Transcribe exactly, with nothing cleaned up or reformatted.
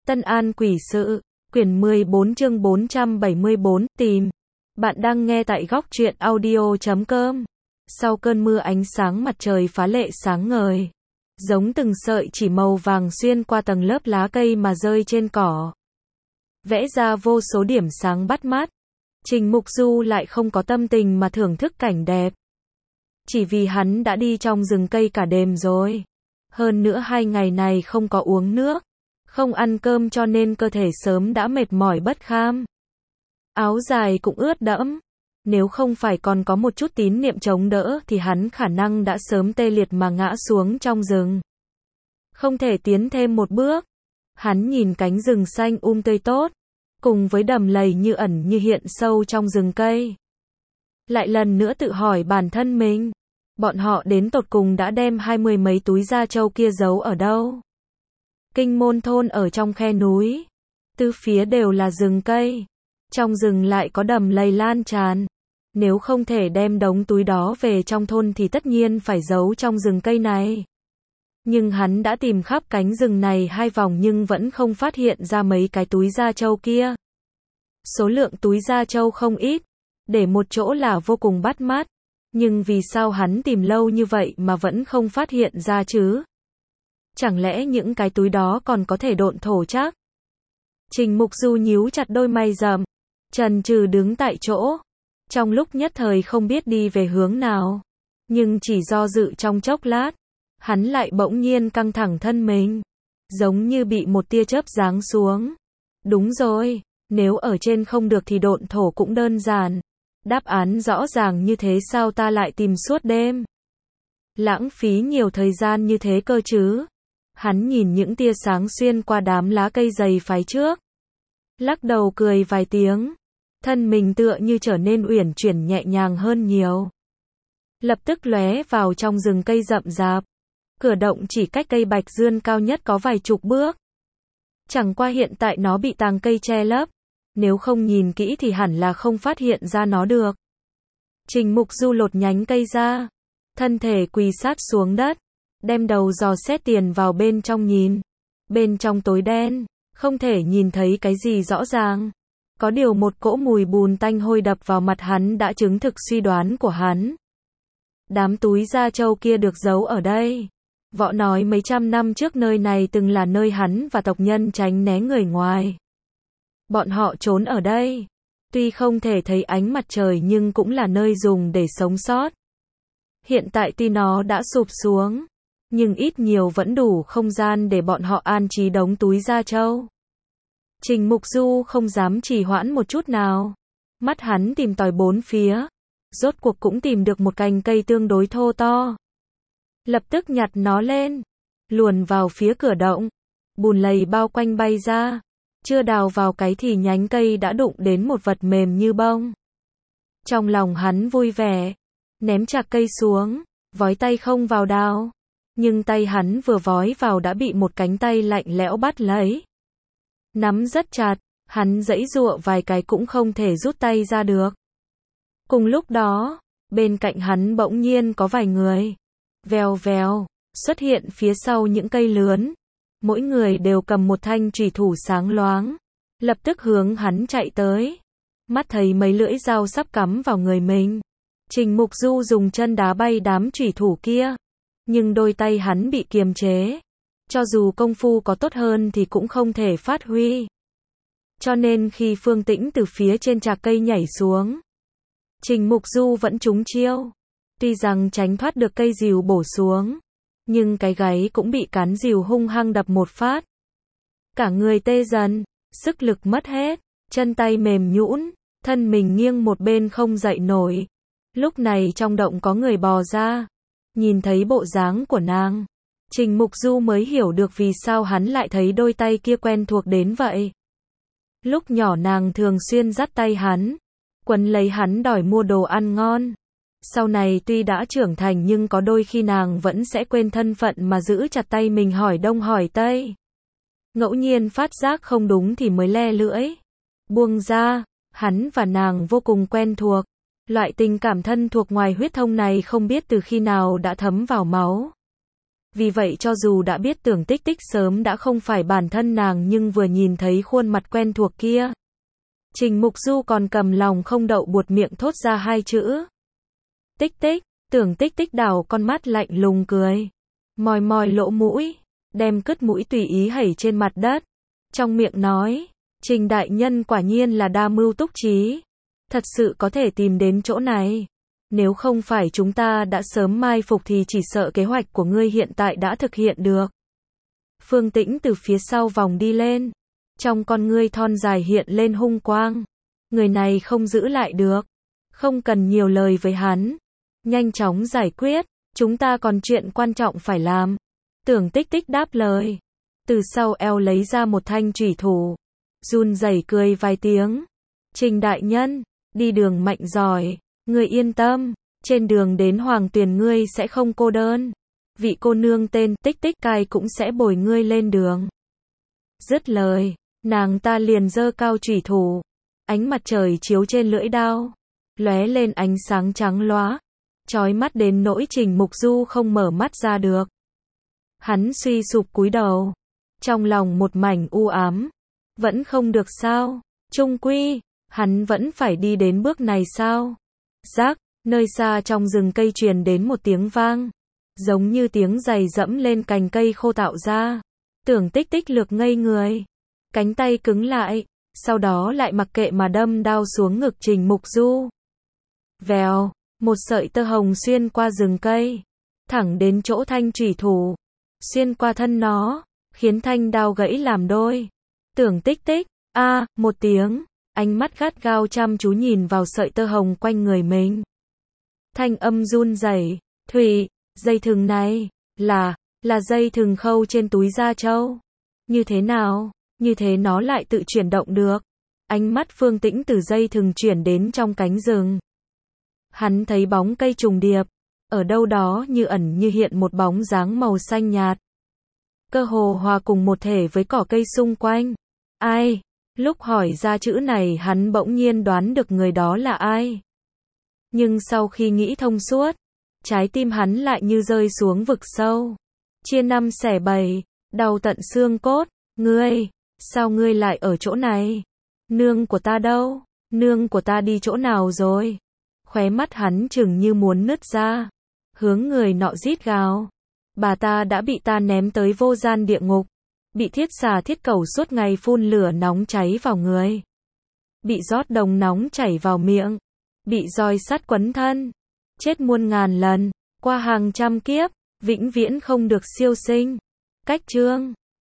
Tân An Quỷ Sự, quyển mười bốn chương bốn trăm bảy mươi bốn, tìm. Bạn đang nghe tại góc truyện audio chấm com. Sau cơn mưa ánh sáng mặt trời phá lệ sáng ngời, giống từng sợi chỉ màu vàng xuyên qua tầng lớp lá cây mà rơi trên cỏ, vẽ ra vô số điểm sáng bắt mắt. Trình Mục Du lại không có tâm tình mà thưởng thức cảnh đẹp, chỉ vì hắn đã đi trong rừng cây cả đêm rồi. Hơn nữa hai ngày này không có uống nước, không ăn cơm cho nên cơ thể sớm đã mệt mỏi bất kham. Áo dài cũng ướt đẫm, nếu không phải còn có một chút tín niệm chống đỡ thì hắn khả năng đã sớm tê liệt mà ngã xuống trong rừng. Không thể tiến thêm một bước. Hắn nhìn cánh rừng xanh um tươi tốt, cùng với đầm lầy như ẩn như hiện sâu trong rừng cây. Lại lần nữa tự hỏi bản thân mình, bọn họ đến tột cùng đã đem hai mươi mấy túi da trâu kia giấu ở đâu? Kinh Môn thôn ở trong khe núi, tứ phía đều là rừng cây, trong rừng lại có đầm lầy lan tràn. Nếu không thể đem đống túi đó về trong thôn thì tất nhiên phải giấu trong rừng cây này. Nhưng hắn đã tìm khắp cánh rừng này hai vòng nhưng vẫn không phát hiện ra mấy cái túi da trâu kia. Số lượng túi da trâu không ít, để một chỗ là vô cùng bắt mắt. Nhưng vì sao hắn tìm lâu như vậy mà vẫn không phát hiện ra chứ? Chẳng lẽ những cái túi đó còn có thể độn thổ chắc? Trình Mục Du nhíu chặt đôi mày rậm, chần chừ đứng tại chỗ, trong lúc nhất thời không biết đi về hướng nào. Nhưng chỉ do dự trong chốc lát, hắn lại bỗng nhiên căng thẳng thân mình, giống như bị một tia chớp giáng xuống. Đúng rồi, nếu ở trên không được thì độn thổ cũng đơn giản. Đáp án rõ ràng như thế sao ta lại tìm suốt đêm? Lãng phí nhiều thời gian như thế cơ chứ? Hắn nhìn những tia sáng xuyên qua đám lá cây dày phái trước, lắc đầu cười vài tiếng, thân mình tựa như trở nên uyển chuyển nhẹ nhàng hơn nhiều. Lập tức lóe vào trong rừng cây rậm rạp. Cửa động chỉ cách cây bạch dương cao nhất có vài chục bước. Chẳng qua hiện tại nó bị tàng cây che lấp, nếu không nhìn kỹ thì hẳn là không phát hiện ra nó được. Trình Mục Du lột nhánh cây ra, thân thể quỳ sát xuống đất, đem đầu dò xét tiền vào bên trong nhìn. Bên trong tối đen, không thể nhìn thấy cái gì rõ ràng. Có điều một cỗ mùi bùn tanh hôi đập vào mặt hắn đã chứng thực suy đoán của hắn. Đám túi da trâu kia được giấu ở đây. Võ nói mấy trăm năm trước nơi này từng là nơi hắn và tộc nhân tránh né người ngoài. Bọn họ trốn ở đây, tuy không thể thấy ánh mặt trời nhưng cũng là nơi dùng để sống sót. Hiện tại tuy nó đã sụp xuống, nhưng ít nhiều vẫn đủ không gian để bọn họ an trí đống túi da trâu. Trình Mục Du không dám trì hoãn một chút nào. Mắt hắn tìm tòi bốn phía, rốt cuộc cũng tìm được một cành cây tương đối thô to. Lập tức nhặt nó lên, luồn vào phía cửa động. Bùn lầy bao quanh bay ra, chưa đào vào cái thì nhánh cây đã đụng đến một vật mềm như bông. Trong lòng hắn vui vẻ, ném chạc cây xuống, vói tay không vào đào. Nhưng tay hắn vừa vói vào đã bị một cánh tay lạnh lẽo bắt lấy. Nắm rất chặt, hắn giãy giụa vài cái cũng không thể rút tay ra được. Cùng lúc đó, bên cạnh hắn bỗng nhiên có vài người, vèo vèo, xuất hiện phía sau những cây lớn. Mỗi người đều cầm một thanh chùy thủ sáng loáng, lập tức hướng hắn chạy tới. Mắt thấy mấy lưỡi dao sắp cắm vào người mình, Trình Mục Du dùng chân đá bay đám chùy thủ kia. Nhưng đôi tay hắn bị kiềm chế, cho dù công phu có tốt hơn thì cũng không thể phát huy. Cho nên khi Phương Tĩnh từ phía trên chạc cây nhảy xuống, Trình Mục Du vẫn trúng chiêu. Tuy rằng tránh thoát được cây rìu bổ xuống, nhưng cái gáy cũng bị cán rìu hung hăng đập một phát. Cả người tê dần, sức lực mất hết, chân tay mềm nhũn, thân mình nghiêng một bên không dậy nổi. Lúc này trong động có người bò ra. Nhìn thấy bộ dáng của nàng, Trình Mục Du mới hiểu được vì sao hắn lại thấy đôi tay kia quen thuộc đến vậy. Lúc nhỏ nàng thường xuyên dắt tay hắn, quấn lấy hắn đòi mua đồ ăn ngon. Sau này tuy đã trưởng thành nhưng có đôi khi nàng vẫn sẽ quên thân phận mà giữ chặt tay mình hỏi đông hỏi tây. Ngẫu nhiên phát giác không đúng thì mới le lưỡi, buông ra. Hắn và nàng vô cùng quen thuộc. Loại tình cảm thân thuộc ngoài huyết thống này không biết từ khi nào đã thấm vào máu. Vì vậy cho dù đã biết Tưởng Tích Tích sớm đã không phải bản thân nàng nhưng vừa nhìn thấy khuôn mặt quen thuộc kia, Trình Mục Du còn cầm lòng không đậu buột miệng thốt ra hai chữ. Tích Tích, Tưởng Tích Tích đảo con mắt lạnh lùng cười, moi moi lỗ mũi, đem cứt mũi tùy ý hẩy trên mặt đất, trong miệng nói, Trình đại nhân quả nhiên là đa mưu túc trí, thật sự có thể tìm đến chỗ này. Nếu không phải chúng ta đã sớm mai phục thì chỉ sợ kế hoạch của ngươi hiện tại đã thực hiện được. Phương Tĩnh từ phía sau vòng đi lên, trong con ngươi thon dài hiện lên hung quang. Người này không giữ lại được, không cần nhiều lời với hắn, nhanh chóng giải quyết, chúng ta còn chuyện quan trọng phải làm. Tưởng Tích Tích đáp lời, từ sau eo lấy ra một thanh chủy thủ, run rẩy cười vài tiếng. Trình đại nhân, đi đường mạnh giỏi, ngươi yên tâm, trên đường đến Hoàng Tuyền ngươi sẽ không cô đơn. Vị cô nương tên Tích Tích Cai cũng sẽ bồi ngươi lên đường. Dứt lời, nàng ta liền giơ cao chủy thủ, ánh mặt trời chiếu trên lưỡi đao, lóe lên ánh sáng trắng lóa, chói mắt đến nỗi Trình Mục Du không mở mắt ra được. Hắn suy sụp cúi đầu, trong lòng một mảnh u ám, vẫn không được sao, chung quy, hắn vẫn phải đi đến bước này sao? Rác, nơi xa trong rừng cây truyền đến một tiếng vang, giống như tiếng giày dẫm lên cành cây khô tạo ra. Tưởng Tích Tích lược ngây người, cánh tay cứng lại, sau đó lại mặc kệ mà đâm đao xuống ngực Trình Mục Du. Vèo, một sợi tơ hồng xuyên qua rừng cây, thẳng đến chỗ thanh chủy thủ, xuyên qua thân nó, khiến thanh đao gãy làm đôi. Tưởng Tích Tích, a, à, một tiếng, ánh mắt gắt gao chăm chú nhìn vào sợi tơ hồng quanh người mình. Thanh âm run rẩy, "Thủy, dây thừng này, là, là dây thừng khâu trên túi da trâu. Như thế nào, như thế nó lại tự chuyển động được?" Ánh mắt Phương Tĩnh từ dây thừng chuyển đến trong cánh rừng. Hắn thấy bóng cây trùng điệp, ở đâu đó như ẩn như hiện một bóng dáng màu xanh nhạt, cơ hồ hòa cùng một thể với cỏ cây xung quanh. Ai? Lúc hỏi ra chữ này hắn bỗng nhiên đoán được người đó là ai. Nhưng sau khi nghĩ thông suốt, trái tim hắn lại như rơi xuống vực sâu, chia năm xẻ bảy, đau tận xương cốt. Ngươi, sao ngươi lại ở chỗ này? Nương của ta đâu? Nương của ta đi chỗ nào rồi? Khóe mắt hắn chừng như muốn nứt ra, hướng người nọ rít gào. Bà ta đã bị ta ném tới vô gian địa ngục, bị thiết xà thiết cẩu suốt ngày phun lửa nóng cháy vào người, bị rót đồng nóng chảy vào miệng, bị roi sắt quấn thân, chết muôn ngàn lần, qua hàng trăm kiếp, vĩnh viễn không được siêu sinh. Cách chương